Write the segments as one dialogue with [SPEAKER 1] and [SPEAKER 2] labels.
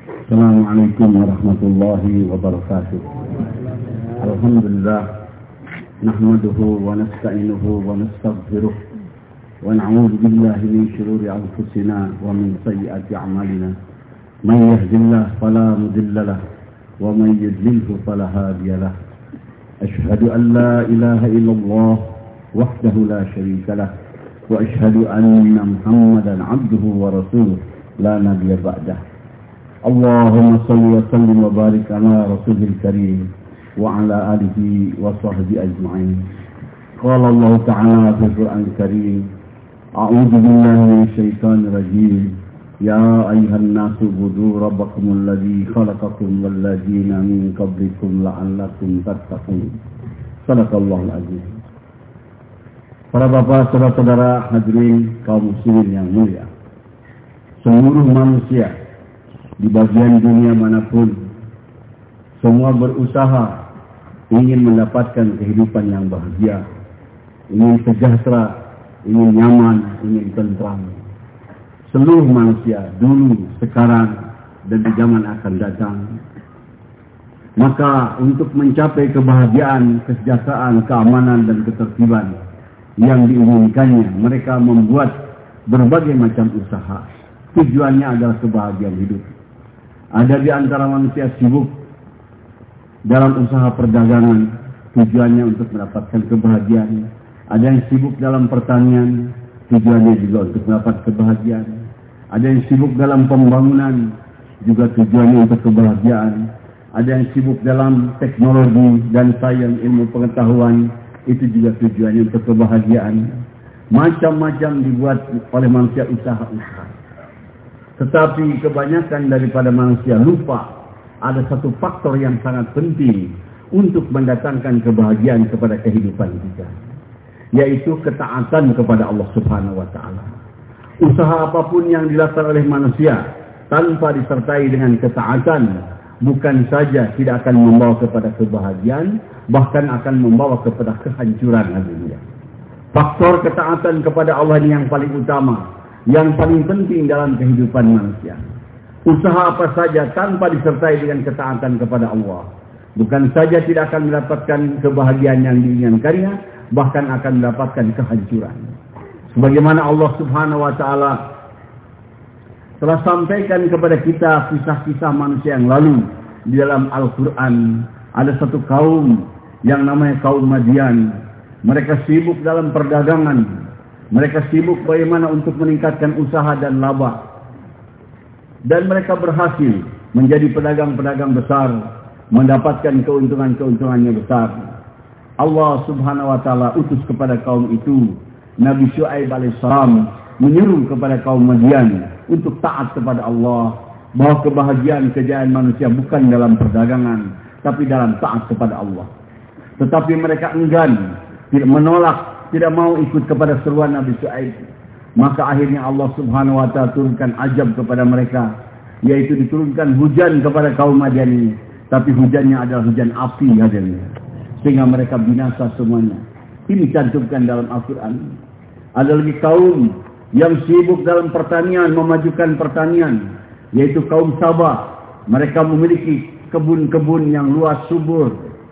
[SPEAKER 1] Assalamualaikum warahmatullahi wabarakatuh. Alhamdulillah, nahmaduhu wa nasta'inuhu wa nastaghfiruh wa na'udzu billahi min shururi anfusina wa min sayyiati a'malina. Man yahdihillahu fala mudilla lahu wa man yudlilhu fala hadiya lahu. Asyhadu an la ilaha illallah wahdahu la syarika lahu wa asyhadu anna Muhammadan 'abduhu wa rasuluh la nabiyya ba'dahu. Allahumma salli wa sallim wa barik ala rasulil karim wa ala alihi wa sahbihi ajma'in. Qala Allah ta'ala fil Qur'anil karim, a'udzu billahi minasy syaithanir rajim. Ya ayyuhan nasu ubudu rabbakumul ladzi khalaqakum wal ladzina min qablikum la'allakum tattaqun. Shadaqallahul azim. Para bapak, saudara-saudara hadirin kaum muslimin yang mulia. Seluruh manusia di bagian dunia manapun, semua berusaha ingin mendapatkan kehidupan yang bahagia, ingin sejahtera, ingin nyaman, ingin tentram. Seluruh manusia dulu, sekarang, dan di zaman akan datang. Maka untuk mencapai kebahagiaan, kesejahteraan, keamanan, dan ketertiban yang diinginkannya, mereka membuat berbagai macam usaha. Tujuannya adalah kebahagiaan hidup. Ada di antara manusia sibuk dalam usaha perdagangan, tujuannya untuk mendapatkan kebahagiaan. Ada yang sibuk dalam pertanian, tujuannya juga untuk mendapat kebahagiaan. Ada yang sibuk dalam pembangunan, juga tujuannya untuk kebahagiaan. Ada yang sibuk dalam teknologi dan sains ilmu pengetahuan, itu juga tujuannya untuk kebahagiaan. Macam-macam dibuat oleh manusia usaha-usaha. Tetapi kebanyakan daripada manusia lupa ada satu faktor yang sangat penting untuk mendatangkan kebahagiaan kepada kehidupan kita, yaitu ketaatan kepada Allah Subhanahu wa taala. Usaha apapun yang dilakukan oleh manusia tanpa disertai dengan ketaatan bukan saja tidak akan membawa kepada kebahagiaan, bahkan akan membawa kepada kehancuran dunia. Faktor ketaatan kepada Allah ini yang paling utama, yang paling penting dalam kehidupan manusia. Usaha apa saja tanpa disertai dengan ketaatan kepada Allah, bukan saja tidak akan mendapatkan kebahagiaan yang diinginkannya, bahkan akan mendapatkan kehancuran. Sebagaimana Allah Subhanahu wa taala telah sampaikan kepada kita kisah-kisah manusia yang lalu di dalam Al-Qur'an. Ada satu kaum yang namanya kaum Madian. Mereka sibuk dalam perdagangan. Mereka sibuk bagaimana untuk meningkatkan usaha dan laba. Dan mereka berhasil menjadi pedagang-pedagang besar, mendapatkan keuntungan-keuntungannya besar. Allah Subhanahu wa taala utus kepada kaum itu Nabi Syuaib alaihissalam, menyuruh kepada kaum Madian untuk taat kepada Allah, bahwa kebahagiaan kejayaan manusia bukan dalam perdagangan, tapi dalam taat kepada Allah. Tetapi mereka enggan, tidak menolak, tidak mau ikut kepada seruan Nabi Syuaib. Maka akhirnya Allah Subhanahu wa taala turunkan azab kepada mereka, yaitu diturunkan hujan kepada kaum Madian ini. Tapi hujannya adalah hujan api hadirnya, sehingga mereka binasa semuanya. Ini dicantumkan dalam Al-Quran. Ada lagi kaum yang sibuk dalam pertanian, memajukan pertanian, yaitu kaum Sabah. Mereka memiliki kebun-kebun yang luas subur,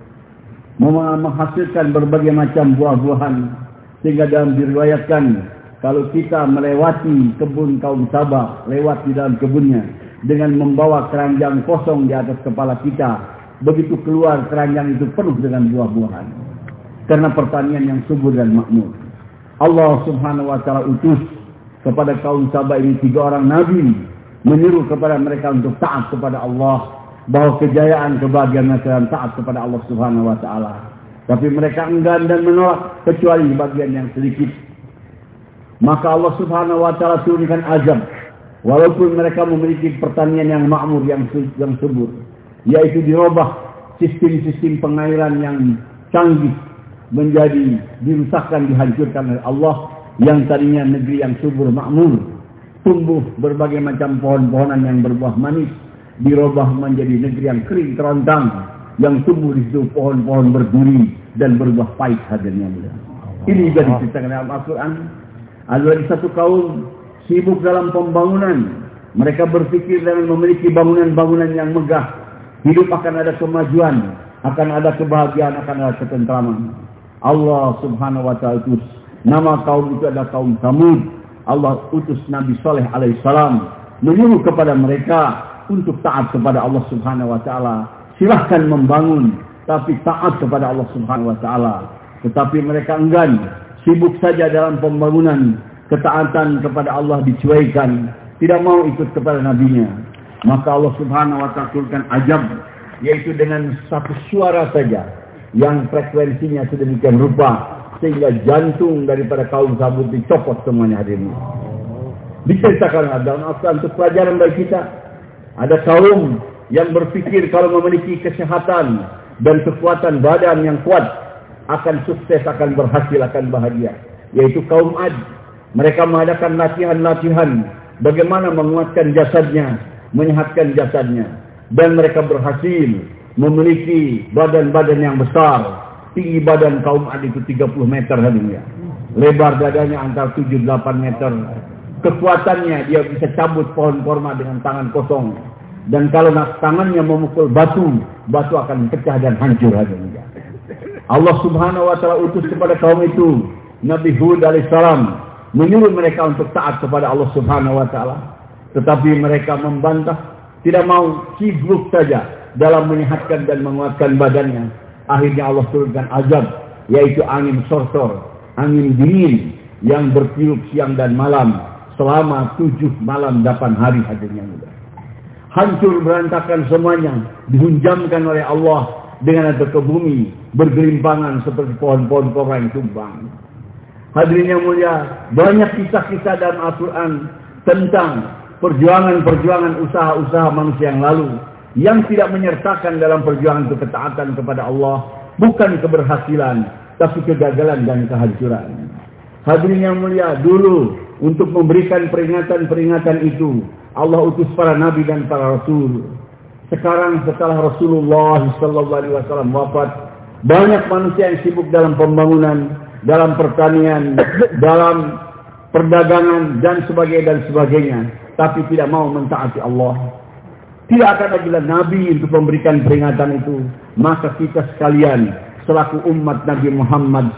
[SPEAKER 1] menghasilkan berbagai macam buah-buahan. Sehingga dalam diriwayatkan, kalau kita melewati kebun kaum Sabah, lewat di dalam kebunnya, dengan membawa keranjang kosong di atas kepala kita, begitu keluar keranjang itu penuh dengan buah-buahan. Karena pertanian yang subur dan makmur. Allah Subhanahu wa taala utus kepada kaum Sabah ini 3 orang nabi, menyuruh kepada mereka untuk taat kepada Allah, bahwa kejayaan, kebahagiaan mereka taat kepada Allah Subhanahu wa taala. Tapi mereka enggan dan menolak, kecuali bagian yang sedikit. Maka Allah Subhanahu wa taala turunkan azab, walaupun mereka memiliki pertanian yang makmur, yang subur, yaitu dirubah sistem-sistem pengairan yang canggih menjadi dirusakkan, dihancurkan oleh Allah. Yang tadinya negeri yang subur makmur, tumbuh berbagai macam pohon-pohonan yang berbuah manis, dirubah menjadi negeri yang kering kerontang, yang tumbuh di situ pohon-pohon berduri dan berbuah pahit hadirnya. Ini juga diceritakan dalam Al-Quran. Ada lagi satu kaum sibuk dalam pembangunan, Mereka berpikir dengan memiliki bangunan-bangunan yang megah. Hidup akan ada kemajuan, akan ada kebahagiaan, akan ada ketentraman. Allah subhanahu wa ta'ala utus. Nama kaum itu adalah kaum Tsamud. Allah utus Nabi Saleh alaihissalam. Menyuruh kepada mereka untuk taat kepada Allah subhanahu wa ta'ala. Silahkan membangun, tapi taat kepada Allah subhanahu wa ta'ala. Tetapi mereka enggan. Sibuk saja dalam pembangunan. Ketaatan kepada Allah dicuaikan. Tidak mau ikut kepada nabinya. Maka Allah subhanahu wa ta'ala turunkan azab, yaitu dengan satu suara saja yang frekuensinya sedemikian rupa sehingga jantung daripada kaum Tsamud dicopot semuanya hari ini. Diceritakan dalam Al-Quran untuk pelajaran bagi kita. Ada kaum yang berpikir kalau memiliki kesehatan dan kekuatan badan yang kuat akan sukses, akan berhasil, akan bahagia. Yaitu kaum Ad. Mereka mengadakan latihan-latihan bagaimana menguatkan jasadnya, menyehatkan jasadnya. Dan mereka berhasil memiliki badan-badan yang besar. Tinggi badan kaum Ad itu 30 meter hadanya. Lebar dadanya antara 7-8 meter. Kekuatannya dia bisa cabut pohon korma dengan tangan kosong. Dan kalau tangannya memukul batu, batu akan pecah dan hancur hadanya. Allah subhanahu wa ta'ala utus kepada kaum itu Nabi Hud alaihissalam, menyuruh mereka untuk taat kepada Allah subhanahu wa ta'ala. Tetapi mereka membantah, tidak mau, sibuk saja dalam menyehatkan dan menguatkan badannya. Akhirnya Allah turunkan azab, yaitu angin sorsor, angin dingin yang bertiup siang dan malam selama 7 malam 8 hari hadirnya. Hancur berantakan semuanya, dihunjamkan oleh Allah dengan ada ke bumi, bergelimpangan seperti pohon-pohon korma yang tumbang. Hadirin yang mulia, banyak kisah-kisah dalam Al-Quran tentang perjuangan-perjuangan usaha-usaha manusia yang lalu yang tidak menyertakan dalam perjuangan itu ketaatan kepada Allah, bukan keberhasilan, tapi kegagalan dan kehancuran. Hadirin yang mulia, dulu untuk memberikan peringatan-peringatan itu Allah utus para nabi dan para rasul. Sekarang setelah Rasulullah SAW wafat, banyak manusia yang sibuk dalam pembangunan, dalam pertanian, dalam perdagangan dan sebagainya, tapi tidak mau mentaati Allah. Tidak akan lagi nabi untuk memberikan peringatan itu. Maka kita sekalian selaku umat Nabi Muhammad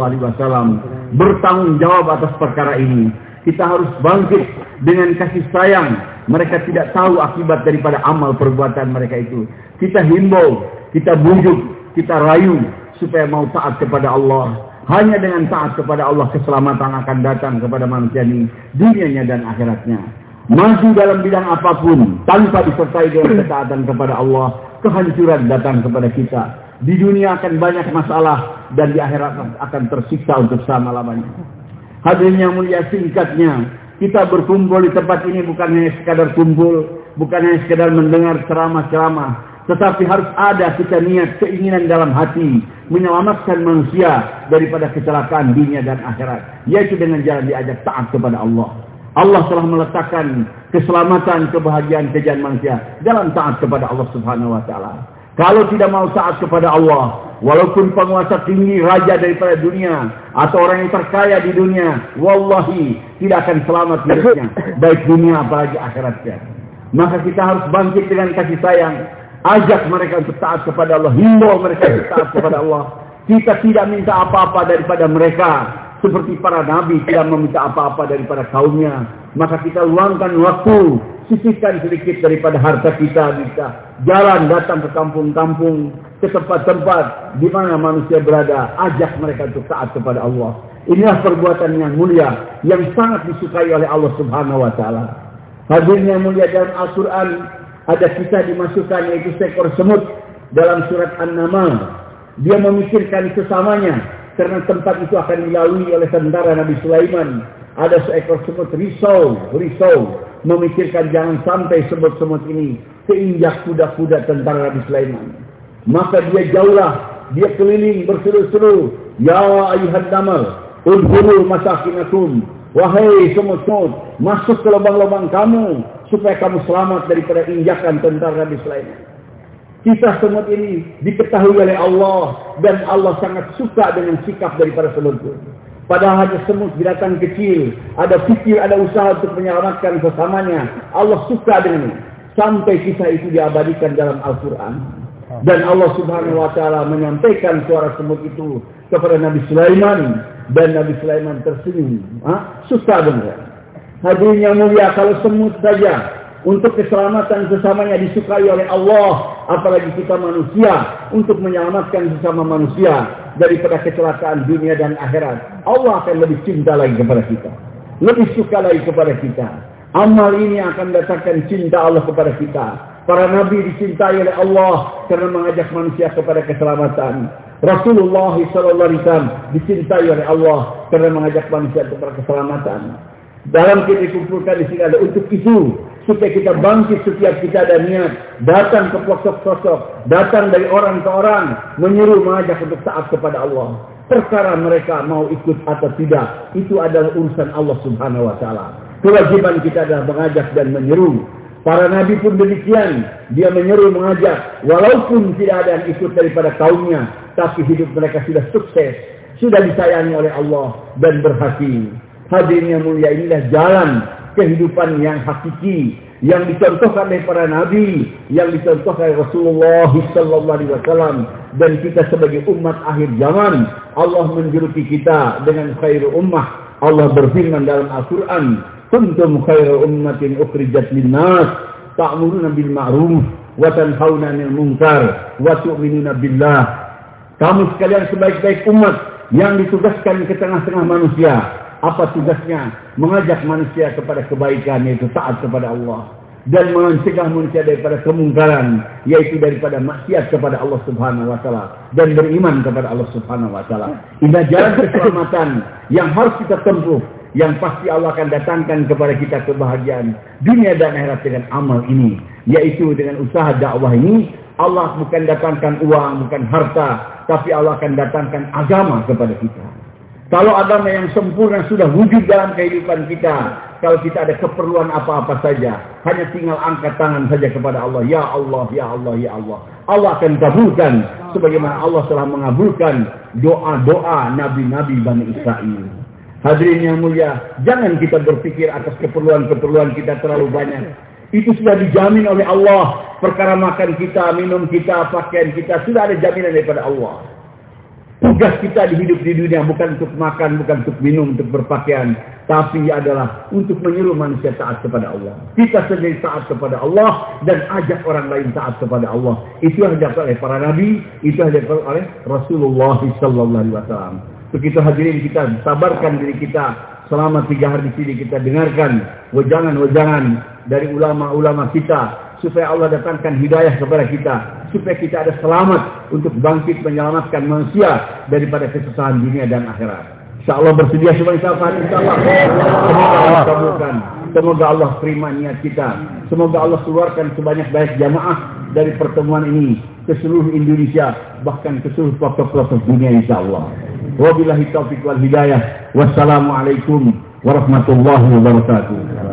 [SPEAKER 1] SAW bertanggung jawab atas perkara ini. Kita harus bangkit dengan kasih sayang. Mereka tidak tahu akibat daripada amal perbuatan mereka itu. Kita himbau, kita bujuk, kita rayu supaya mau taat kepada Allah. Hanya dengan taat kepada Allah keselamatan akan datang kepada manusia ini, dunianya dan akhiratnya. Maju dalam bidang apapun tanpa disertai dengan ketaatan kepada Allah, kehancuran datang kepada kita. Di dunia akan banyak masalah dan di akhirat akan tersiksa untuk selama-lamanya. Hadirin yang mulia, singkatnya, kita berkumpul di tempat ini bukan hanya sekadar kumpul, bukan hanya sekadar mendengar ceramah-ceramah, tetapi harus ada kita niat, keinginan dalam hati menyelamatkan manusia daripada kecelakaan dunia dan akhirat, yaitu dengan jalan diajak taat kepada Allah. Allah telah meletakkan keselamatan, kebahagiaan, kejayaan manusia dalam taat kepada Allah subhanahu wa ta'ala. Kalau tidak mau taat kepada Allah, walaupun penguasa tinggi, raja daripada dunia, atau orang yang terkaya di dunia, wallahi tidak akan selamat hidupnya, baik dunia apalagi akhiratnya. Maka kita harus bangkit dengan kasih sayang, ajak mereka untuk taat kepada Allah, himbau mereka untuk taat kepada Allah. Kita tidak minta apa-apa daripada mereka, seperti para nabi tidak meminta apa-apa daripada kaumnya. Maka kita luangkan waktu, sisihkan sedikit daripada harta kita, jalan datang ke kampung-kampung, ke tempat-tempat di mana manusia berada, ajak mereka untuk taat kepada Allah. Inilah perbuatan yang mulia, yang sangat disukai oleh Allah subhanahu wa ta'ala. Hadirin yang mulia, dalam Al-Quran ada kisah dimasukkan, yaitu seekor semut dalam surat An-Naml. Dia memikirkan sesamanya, karena tempat itu akan dilalui oleh tentara Nabi Sulaiman. Ada seekor semut risau, memikirkan jangan sampai semut-semut ini keinjak kuda-kuda tentara Nabi Sulaiman. Maka dia jauhlah, dia keliling berseru-seru, ya ayuhan naml, udhulu masakinakum, wahai semut-semut, masuk ke lubang-lubang kamu supaya kamu selamat daripada injakan tentara Nabi Sulaiman. Kisah semut ini diketahui oleh Allah, dan Allah sangat suka dengan sikap daripada semut itu. Padahal hanya semut binatang kecil. Ada fikir, ada usaha untuk menyelamatkan sesamanya. Allah suka dengan ini. Sampai kisah itu diabadikan dalam Al-Quran. Dan Allah Subhanahu wa Ta'ala menyampaikan suara semut itu kepada Nabi Sulaiman. Dan Nabi Sulaiman tersenyum. Suka dengan. Hadirin yang mulia, kalau semut saja untuk keselamatan sesamanya disukai oleh Allah, apalagi kita manusia untuk menyelamatkan sesama manusia daripada kecelakaan dunia dan akhirat, Allah akan lebih cinta lagi kepada kita, lebih suka lagi kepada kita. Amal ini akan datangkan cinta Allah kepada kita. Para nabi dicintai oleh Allah karena mengajak manusia kepada keselamatan. Rasulullah SAW dicintai oleh Allah karena mengajak manusia kepada keselamatan. Dalam kita dikumpulkan di sini ada untuk itu, supaya kita bangkit setiap kita ada niat, datang ke pelosok-pelosok, datang dari orang ke orang, menyeru mengajak untuk taat kepada Allah. Perkara mereka mau ikut atau tidak, itu adalah urusan Allah Subhanahu wa Ta'ala. Kewajiban kita adalah mengajak dan menyeru. Para nabi pun demikian, dia menyeru mengajak, walaupun tidak ada yang ikut daripada kaumnya, tapi hidup mereka sudah sukses, sudah disayangi oleh Allah dan berhasil. Hadirin yang mulia, inilah jalan kehidupan yang hakiki yang dicontohkan oleh para nabi, yang dicontohkan oleh Rasulullah SAW, dan kita sebagai umat akhir zaman. Allah menjuluki kita dengan khairu ummah. Allah berfirman dalam Al-Quran, kuntum khairu ummatin ukhrijat linnas ta'muruna bil ma'ruf wa tanhauna 'anil munkar wa tu'minuna billah. Kamu sekalian sebaik-baik umat yang ditugaskan ke tengah-tengah manusia. Apa tugasnya? Mengajak manusia kepada kebaikan, yaitu taat kepada Allah, dan mencegah manusia daripada kemungkaran, yaitu daripada maksiat kepada Allah Subhanahu wa Ta'ala, dan beriman kepada Allah Subhanahu wa Ta'ala. Inilah jalan keselamatan yang harus kita tempuh, yang pasti Allah akan datangkan kepada kita kebahagiaan dunia dan akhirat dengan amal ini, yaitu dengan usaha dakwah ini. Allah bukan datangkan uang, bukan harta, tapi Allah akan datangkan agama kepada kita. Kalau agama yang sempurna sudah wujud dalam kehidupan kita, kalau kita ada keperluan apa-apa saja, hanya tinggal angkat tangan saja kepada Allah. Ya Allah, Ya Allah, Ya Allah. Allah akan kabulkan, sebagaimana Allah telah mengabulkan doa-doa Nabi-Nabi Bani Israel. Hadirin yang mulia, jangan kita berpikir atas keperluan-keperluan kita terlalu banyak. Itu sudah dijamin oleh Allah. Perkara makan kita, minum kita, pakaian kita, sudah ada jaminan daripada Allah. Tugas kita hidup di dunia bukan untuk makan, bukan untuk minum, untuk berpakaian, tapi adalah untuk menyeru manusia taat kepada Allah. Kita sendiri taat kepada Allah dan ajak orang lain taat kepada Allah. Itu yang dilakukan oleh para nabi, itu yang dilakukan oleh Rasulullah SAW. Begitu hadirin, kita sabarkan diri kita selama 3 hari di sini, kita dengarkan wejangan-wejangan dari ulama-ulama kita, supaya Allah datangkan hidayah kepada kita, supaya kita ada selamat untuk bangkit menyelamatkan manusia daripada kesusahan dunia dan akhirat. InsyaAllah bersedia semua insyaAllah. Semoga Allah kabulkan. Semoga Allah terima niat kita. Semoga Allah keluarkan sebanyak-banyak jamaah dari pertemuan ini ke seluruh Indonesia, bahkan ke seluruh pelosok-pelosok dunia insyaAllah. Wabillahi taufiq wal hidayah. Wassalamualaikum warahmatullahi wabarakatuh.